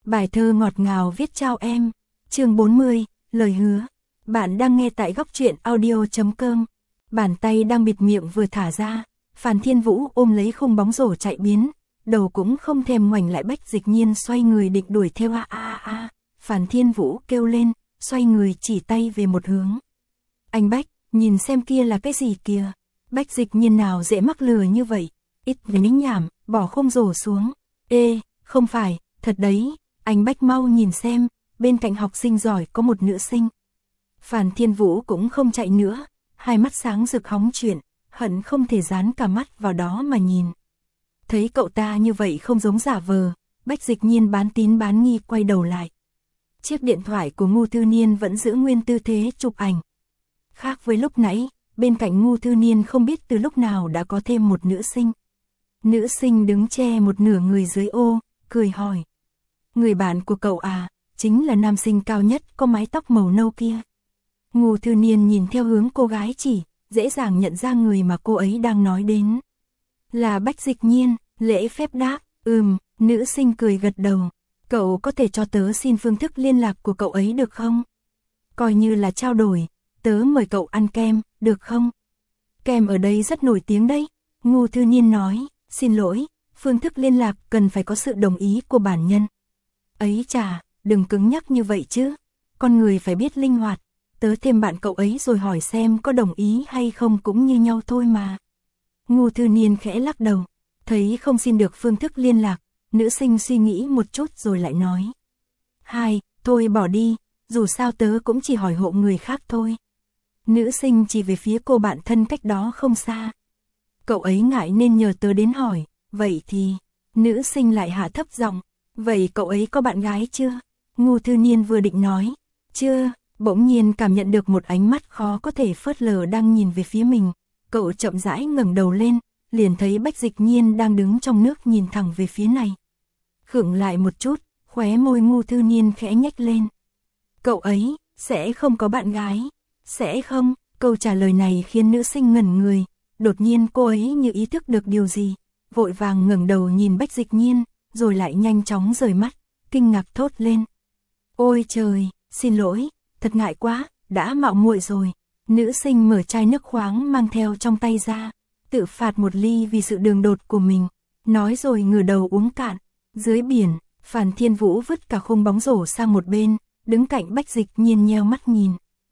Bài thơ ngọt ngào viết trao em. Chương 40, lời hứa. Bạn đang nghe tại góc truyện audio.com. Bàn tay đang bịt miệng vừa thả ra, Phàn Thiên Vũ ôm lấy khung bóng rổ chạy biến, đầu cũng không thèm ngoảnh lại. Bách Dịch Nhiên xoay người định đuổi theo. Phàn Thiên Vũ kêu lên, xoay người chỉ tay về một hướng. Anh Bách, nhìn xem kia là cái gì kìa. Bách Dịch Nhiên nào dễ mắc lừa như vậy, ít nính nhảm, bỏ khung rổ xuống. Ê, không phải, thật đấy, anh Bách mau nhìn xem, bên cạnh học sinh giỏi có một nữ sinh. Phàn Thiên Vũ cũng không chạy nữa, hai mắt sáng rực hóng chuyện, hận không thể dán cả mắt vào đó mà nhìn. Thấy cậu ta như vậy không giống giả vờ, Bách Dịch Nhiên bán tín bán nghi quay đầu lại. Chiếc điện thoại của Ngô Thư Niên vẫn giữ nguyên tư thế chụp ảnh. Khác với lúc nãy, bên cạnh Ngô Thư Niên không biết từ lúc nào đã có thêm một nữ sinh. Nữ sinh đứng che một nửa người dưới ô, cười hỏi. Người bạn của cậu à, chính là nam sinh cao nhất có mái tóc màu nâu kia. Ngô Thư Niên nhìn theo hướng cô gái chỉ, dễ dàng nhận ra người mà cô ấy đang nói đến. Là Bách Dịch Nhiên, lễ phép đáp, nữ sinh cười gật đầu. Cậu có thể cho tớ xin phương thức liên lạc của cậu ấy được không? Coi như là trao đổi, tớ mời cậu ăn kem, được không? Kem ở đây rất nổi tiếng đấy. Ngô Thư Niên nói, xin lỗi, phương thức liên lạc cần phải có sự đồng ý của bản nhân. Ấy chà, đừng cứng nhắc như vậy chứ, con người phải biết linh hoạt, tớ thêm bạn cậu ấy rồi hỏi xem có đồng ý hay không cũng như nhau thôi mà. Ngô Thư Niên khẽ lắc đầu, thấy không xin được phương thức liên lạc, nữ sinh suy nghĩ một chút rồi lại nói. Thôi bỏ đi, dù sao tớ cũng chỉ hỏi hộ người khác thôi. Nữ sinh chỉ về phía cô bạn thân cách đó không xa. Cậu ấy ngại nên nhờ tớ đến hỏi, vậy thì, nữ sinh lại hạ thấp giọng, vậy cậu ấy có bạn gái chưa? Ngô Thư Niên vừa định nói, chưa, bỗng nhiên cảm nhận được một ánh mắt khó có thể phớt lờ đang nhìn về phía mình. Cậu chậm rãi ngẩng đầu lên, liền thấy Bách Dịch Nhiên đang đứng trong nước nhìn thẳng về phía này. Khựng lại một chút, khóe môi Ngô Thư Niên khẽ nhếch lên. Cậu ấy, sẽ không có bạn gái, sẽ không? Câu trả lời này khiến nữ sinh ngẩn người, đột nhiên cô ấy như ý thức được điều gì, vội vàng ngẩng đầu nhìn Bách Dịch Nhiên, rồi lại nhanh chóng rời mắt, kinh ngạc thốt lên. Ôi trời, xin lỗi, thật ngại quá, đã mạo muội rồi. Nữ sinh mở chai nước khoáng mang theo trong tay ra, tự phạt một ly vì sự đường đột của mình, nói rồi ngửa đầu uống cạn. Dưới biển, Phàn Thiên Vũ vứt cả khung bóng rổ sang một bên, đứng cạnh Bách Dịch Nhiên nheo mắt nhìn.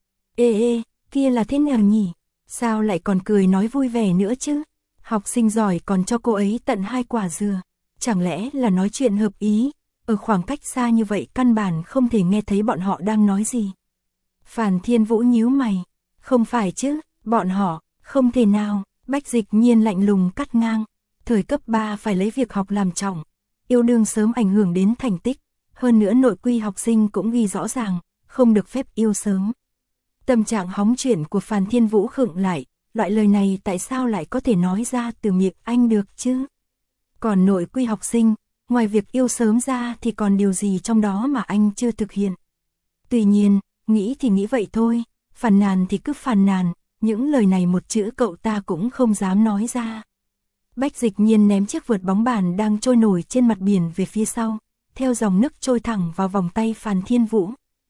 Ê, kia là thế nào nhỉ? Sao lại còn cười nói vui vẻ nữa chứ? Học sinh giỏi còn cho cô ấy tận 2 quả dừa. Chẳng lẽ là nói chuyện hợp ý? Ở khoảng cách xa như vậy căn bản không thể nghe thấy bọn họ đang nói gì. Phàn Thiên Vũ nhíu mày. Không phải chứ, bọn họ, không thể nào. Bách Dịch Nhiên lạnh lùng cắt ngang. Thời cấp 3 phải lấy việc học làm trọng. Yêu đương sớm ảnh hưởng đến thành tích. Hơn nữa nội quy học sinh cũng ghi rõ ràng, không được phép yêu sớm. Tâm trạng hóng chuyện của Phàn Thiên Vũ khựng lại, loại lời này tại sao lại có thể nói ra từ miệng anh được chứ? Còn nội quy học sinh, ngoài việc yêu sớm ra thì còn điều gì trong đó mà anh chưa thực hiện? Tuy nhiên, nghĩ thì nghĩ vậy thôi, phàn nàn thì cứ phàn nàn, những lời này một chữ cậu ta cũng không dám nói ra. Bách Dịch Nhiên ném chiếc vợt bóng bàn đang trôi nổi trên mặt biển về phía sau, theo dòng nước trôi thẳng vào vòng tay Phàn Thiên Vũ.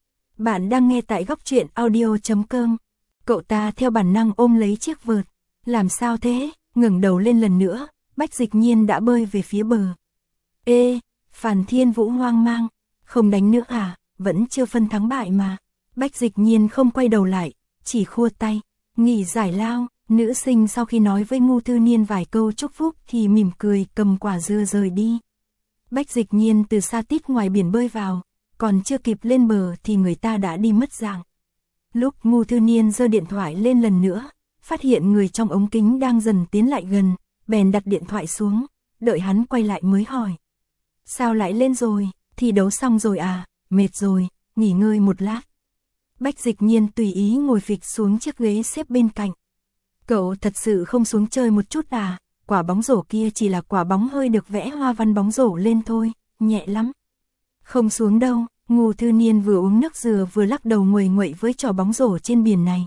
Bạn đang nghe tại góc truyện audio.com. Cậu ta theo bản năng ôm lấy chiếc vợt. Làm sao thế? Ngẩng đầu lên lần nữa, Bách Dịch Nhiên đã bơi về phía bờ. Ê, Phàn Thiên Vũ hoang mang. Không đánh nữa à? Vẫn chưa phân thắng bại mà. Bách Dịch Nhiên không quay đầu lại, chỉ khua tay. Nghỉ giải lao. Nữ sinh sau khi nói với Ngô Thư Niên vài câu chúc phúc thì mỉm cười cầm quả dưa rời đi. Bách Dịch Nhiên từ xa tít ngoài biển bơi vào, còn chưa kịp lên bờ thì người ta đã đi mất dạng. Lúc Ngô Thư Niên giơ điện thoại lên lần nữa, phát hiện người trong ống kính đang dần tiến lại gần, bèn đặt điện thoại xuống, đợi hắn quay lại mới hỏi. Sao lại lên rồi, thi đấu xong rồi à, mệt rồi, nghỉ ngơi một lát. Bách Dịch Nhiên tùy ý ngồi phịch xuống chiếc ghế xếp bên cạnh. Cậu thật sự không xuống chơi một chút à? Quả bóng rổ kia chỉ là quả bóng hơi được vẽ hoa văn bóng rổ lên thôi, nhẹ lắm. Không xuống đâu. Ngô Thư Niên vừa uống nước dừa vừa lắc đầu nguầy nguậy với trò bóng rổ trên biển này.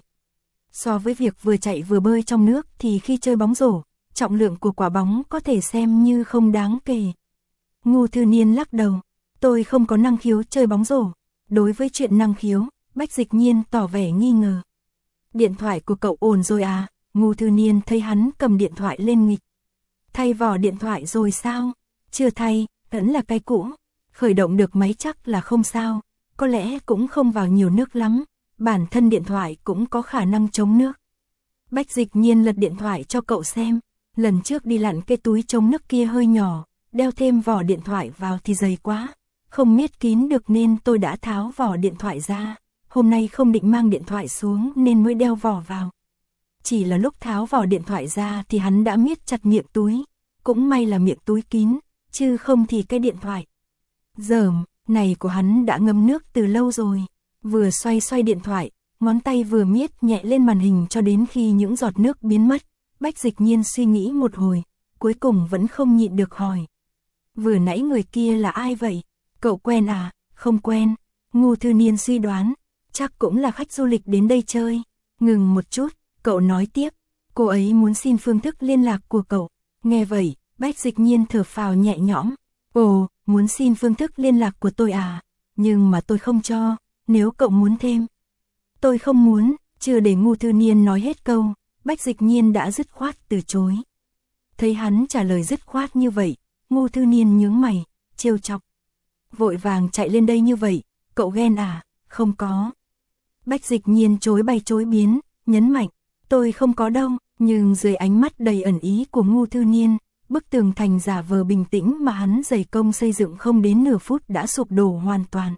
So với việc vừa chạy vừa bơi trong nước thì khi chơi bóng rổ, trọng lượng của quả bóng có thể xem như không đáng kể. Ngô Thư Niên lắc đầu. Tôi không có năng khiếu chơi bóng rổ. Đối với chuyện năng khiếu, Bách Dịch Nhiên tỏ vẻ nghi ngờ. Điện thoại của cậu ổn rồi à? Ngô Thư Niên thấy hắn cầm điện thoại lên nghịch. Thay vỏ điện thoại rồi sao? Chưa thay, vẫn là cái cũ. Khởi động được máy chắc là không sao. Có lẽ cũng không vào nhiều nước lắm. Bản thân điện thoại cũng có khả năng chống nước. Bách Dịch Nhiên lật điện thoại cho cậu xem. Lần trước đi lặn cái túi chống nước kia hơi nhỏ, đeo thêm vỏ điện thoại vào thì dày quá. Không miết kín được nên tôi đã tháo vỏ điện thoại ra. Hôm nay không định mang điện thoại xuống nên mới đeo vỏ vào. Chỉ là lúc tháo vỏ điện thoại ra thì hắn đã miết chặt miệng túi. Cũng may là miệng túi kín, chứ không thì cái điện thoại dởm này của hắn đã ngâm nước từ lâu rồi. Vừa xoay xoay điện thoại, ngón tay vừa miết nhẹ lên màn hình cho đến khi những giọt nước biến mất. Bách Dịch Nhiên suy nghĩ một hồi, cuối cùng vẫn không nhịn được hỏi. Vừa nãy người kia là ai vậy? Cậu quen à? Không quen. Ngô Thư Niên suy đoán, chắc cũng là khách du lịch đến đây chơi. Ngừng một chút, cậu nói tiếp, cô ấy muốn xin phương thức liên lạc của cậu. Nghe vậy, Bách Dịch Nhiên thở phào nhẹ nhõm. Ồ, muốn xin phương thức liên lạc của tôi à? Nhưng mà tôi không cho, nếu cậu muốn thêm. Tôi không muốn, chưa để Ngô Thư Niên nói hết câu, Bách Dịch Nhiên đã dứt khoát từ chối. Thấy hắn trả lời dứt khoát như vậy, Ngô Thư Niên nhướng mày, trêu chọc. Vội vàng chạy lên đây như vậy, cậu ghen à? Không có. Bách Dịch Nhiên chối bay chối biến, nhấn mạnh, tôi không có đâu, nhưng dưới ánh mắt đầy ẩn ý của Ngô Thư Niên, bức tường thành giả vờ bình tĩnh mà hắn dày công xây dựng không đến nửa phút đã sụp đổ hoàn toàn.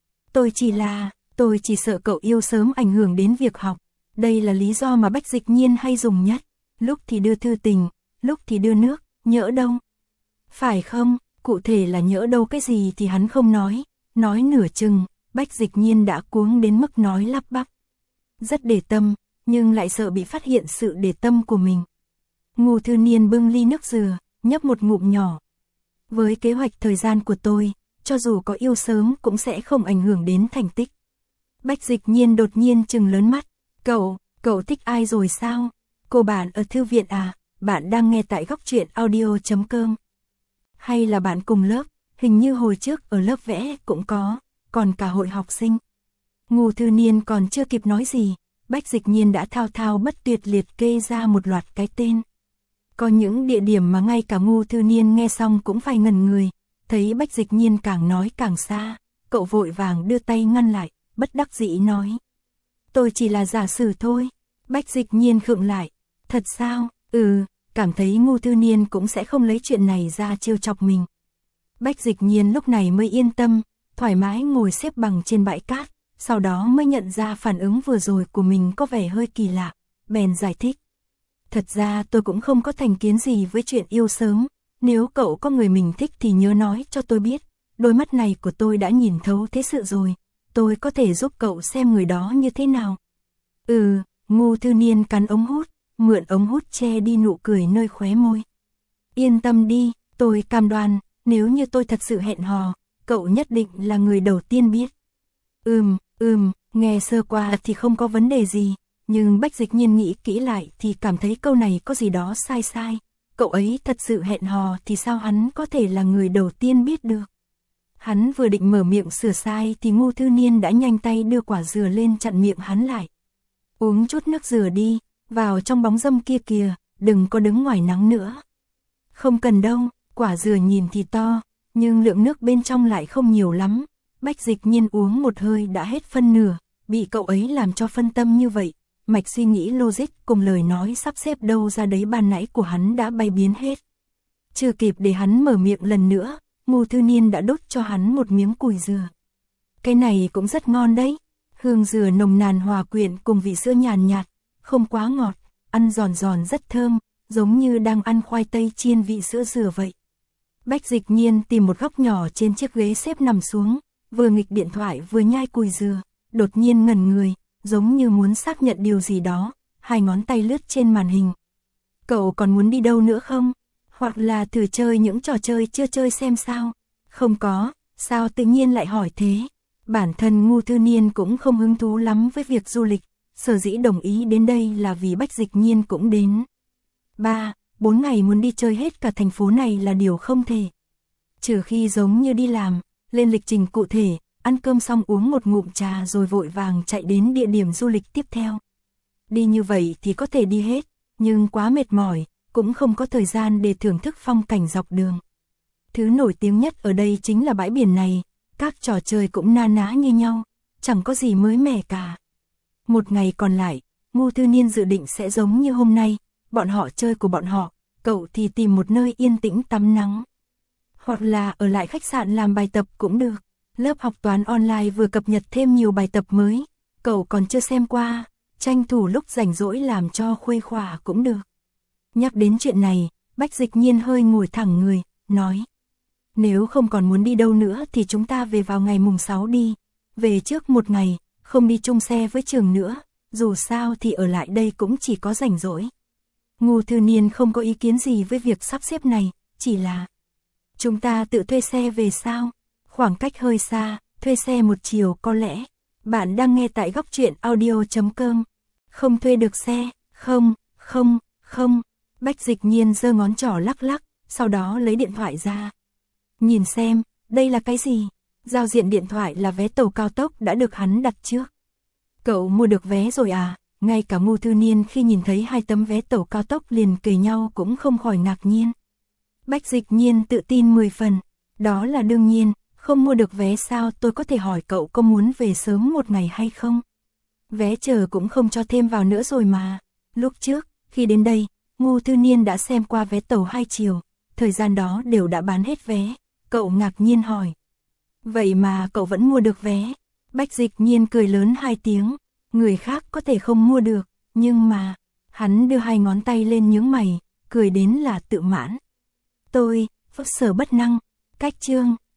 Tôi chỉ sợ cậu yêu sớm ảnh hưởng đến việc học. Đây là lý do mà Bách Dịch Nhiên hay dùng nhất. Lúc thì đưa thư tình, lúc thì đưa nước, nhỡ đâu. Phải không, cụ thể là nhỡ đâu cái gì thì hắn không nói. Nói nửa chừng, Bách Dịch Nhiên đã cuống đến mức nói lắp bắp. Rất để tâm, nhưng lại sợ bị phát hiện sự để tâm của mình. Ngô Thư Niên bưng ly nước dừa, nhấp một ngụm nhỏ. Với kế hoạch thời gian của tôi, cho dù có yêu sớm cũng sẽ không ảnh hưởng đến thành tích. Bách Dịch Nhiên đột nhiên trừng lớn mắt. Cậu thích ai rồi sao? Cô bạn ở thư viện à? Bạn đang nghe tại Góc Truyện Audio.com. Hay là bạn cùng lớp? Hình như hồi trước ở lớp vẽ cũng có, còn cả hội học sinh. Ngô Thư Niên còn chưa kịp nói gì, Bách Dịch Nhiên đã thao thao bất tuyệt liệt kê ra một loạt cái tên. Có những địa điểm mà ngay cả Ngô Thư Niên nghe xong cũng phải ngẩn người, thấy Bách Dịch Nhiên càng nói càng xa, cậu vội vàng đưa tay ngăn lại, bất đắc dĩ nói. Tôi chỉ là giả sử thôi. Bách Dịch Nhiên khựng lại. Thật sao? Cảm thấy Ngô Thư Niên cũng sẽ không lấy chuyện này ra trêu chọc mình. Bách Dịch Nhiên lúc này mới yên tâm, thoải mái ngồi xếp bằng trên bãi cát, sau đó mới nhận ra phản ứng vừa rồi của mình có vẻ hơi kỳ lạ, bèn giải thích. Thật ra tôi cũng không có thành kiến gì với chuyện yêu sớm, nếu cậu có người mình thích thì nhớ nói cho tôi biết, đôi mắt này của tôi đã nhìn thấu thế sự rồi, tôi có thể giúp cậu xem người đó như thế nào. Ngô Thư Niên cắn ống hút, mượn ống hút che đi nụ cười nơi khóe môi. Yên tâm đi, tôi cam đoan, nếu như tôi thật sự hẹn hò, cậu nhất định là người đầu tiên biết. Nghe sơ qua thì không có vấn đề gì, nhưng Bách Dịch Nhiên nghĩ kỹ lại thì cảm thấy câu này có gì đó sai sai. Cậu ấy thật sự hẹn hò thì sao hắn có thể là người đầu tiên biết được. Hắn vừa định mở miệng sửa sai thì Ngô Thư Niên đã nhanh tay đưa quả dừa lên chặn miệng hắn lại. Uống chút nước dừa đi, vào trong bóng râm kia kìa, đừng có đứng ngoài nắng nữa. Không cần đâu, quả dừa nhìn thì to, nhưng lượng nước bên trong lại không nhiều lắm. Bách Dịch Nhiên uống một hơi đã hết phân nửa, bị cậu ấy làm cho phân tâm như vậy. Mạch suy nghĩ logic cùng lời nói sắp xếp đâu ra đấy ban nãy của hắn đã bay biến hết. Chưa kịp để hắn mở miệng lần nữa, Ngô Thư Niên đã đốt cho hắn một miếng cùi dừa. Cái này cũng rất ngon đấy. Hương dừa nồng nàn hòa quyện cùng vị sữa nhàn nhạt, không quá ngọt, ăn giòn giòn rất thơm, giống như đang ăn khoai tây chiên vị sữa dừa vậy. Bách Dịch Nhiên tìm một góc nhỏ trên chiếc ghế xếp nằm xuống, vừa nghịch điện thoại vừa nhai cùi dừa, đột nhiên ngẩn người, giống như muốn xác nhận điều gì đó, hai ngón tay lướt trên màn hình. Cậu còn muốn đi đâu nữa không? Hoặc là thử chơi những trò chơi chưa chơi xem sao? Không có, sao tự nhiên lại hỏi thế? Bản thân Ngô Thư Niên cũng không hứng thú lắm với việc du lịch, sở dĩ đồng ý đến đây là vì Bách Dịch Nhiên cũng đến. 3-4 ngày muốn đi chơi hết cả thành phố này là điều không thể. Trừ khi giống như đi làm, lên lịch trình cụ thể, ăn cơm xong uống một ngụm trà rồi vội vàng chạy đến địa điểm du lịch tiếp theo. Đi như vậy thì có thể đi hết, nhưng quá mệt mỏi, cũng không có thời gian để thưởng thức phong cảnh dọc đường. Thứ nổi tiếng nhất ở đây chính là bãi biển này, các trò chơi cũng na ná như nhau, chẳng có gì mới mẻ cả. Một ngày còn lại, Ngô Thư Niên dự định sẽ giống như hôm nay, bọn họ chơi của bọn họ, cậu thì tìm một nơi yên tĩnh tắm nắng. Hoặc là ở lại khách sạn làm bài tập cũng được. Lớp học toán online vừa cập nhật thêm nhiều bài tập mới, cậu còn chưa xem qua, tranh thủ lúc rảnh rỗi làm cho khuây khỏa cũng được. Nhắc đến chuyện này, Bách Dịch Nhiên hơi ngồi thẳng người, nói. Nếu không còn muốn đi đâu nữa thì chúng ta về vào ngày mùng 6 đi, về trước một ngày, không đi chung xe với Trường nữa, dù sao thì ở lại đây cũng chỉ có rảnh rỗi. Ngô Thư Niên không có ý kiến gì với việc sắp xếp này, chỉ là chúng ta tự thuê xe về sao? Khoảng cách hơi xa, thuê xe một chiều có lẽ. Bạn đang nghe tại góc truyện audio.com. Không thuê được xe, không. Bách Dịch Nhiên giơ ngón trỏ lắc lắc, sau đó lấy điện thoại ra. Nhìn xem, đây là cái gì? Giao diện điện thoại là vé tàu cao tốc đã được hắn đặt trước. Cậu mua được vé rồi à? Ngay cả Ngô Thư Niên khi nhìn thấy 2 tấm vé tàu cao tốc liền kề nhau cũng không khỏi ngạc nhiên. Bách Dịch Nhiên tự tin 10 phần. Đó là đương nhiên, không mua được vé sao tôi có thể hỏi cậu có muốn về sớm một ngày hay không? Vé chờ cũng không cho thêm vào nữa rồi mà. Lúc trước, khi đến đây, Ngô Thư Niên đã xem qua vé tàu 2 chiều, thời gian đó đều đã bán hết vé. Cậu ngạc nhiên hỏi. Vậy mà cậu vẫn mua được vé. Bách Dịch Nhiên cười lớn 2 tiếng. Người khác có thể không mua được, nhưng mà... Hắn đưa 2 ngón tay lên nhướng mày, cười đến là tự mãn. Tôi, phức sở bất năng. Cách chương.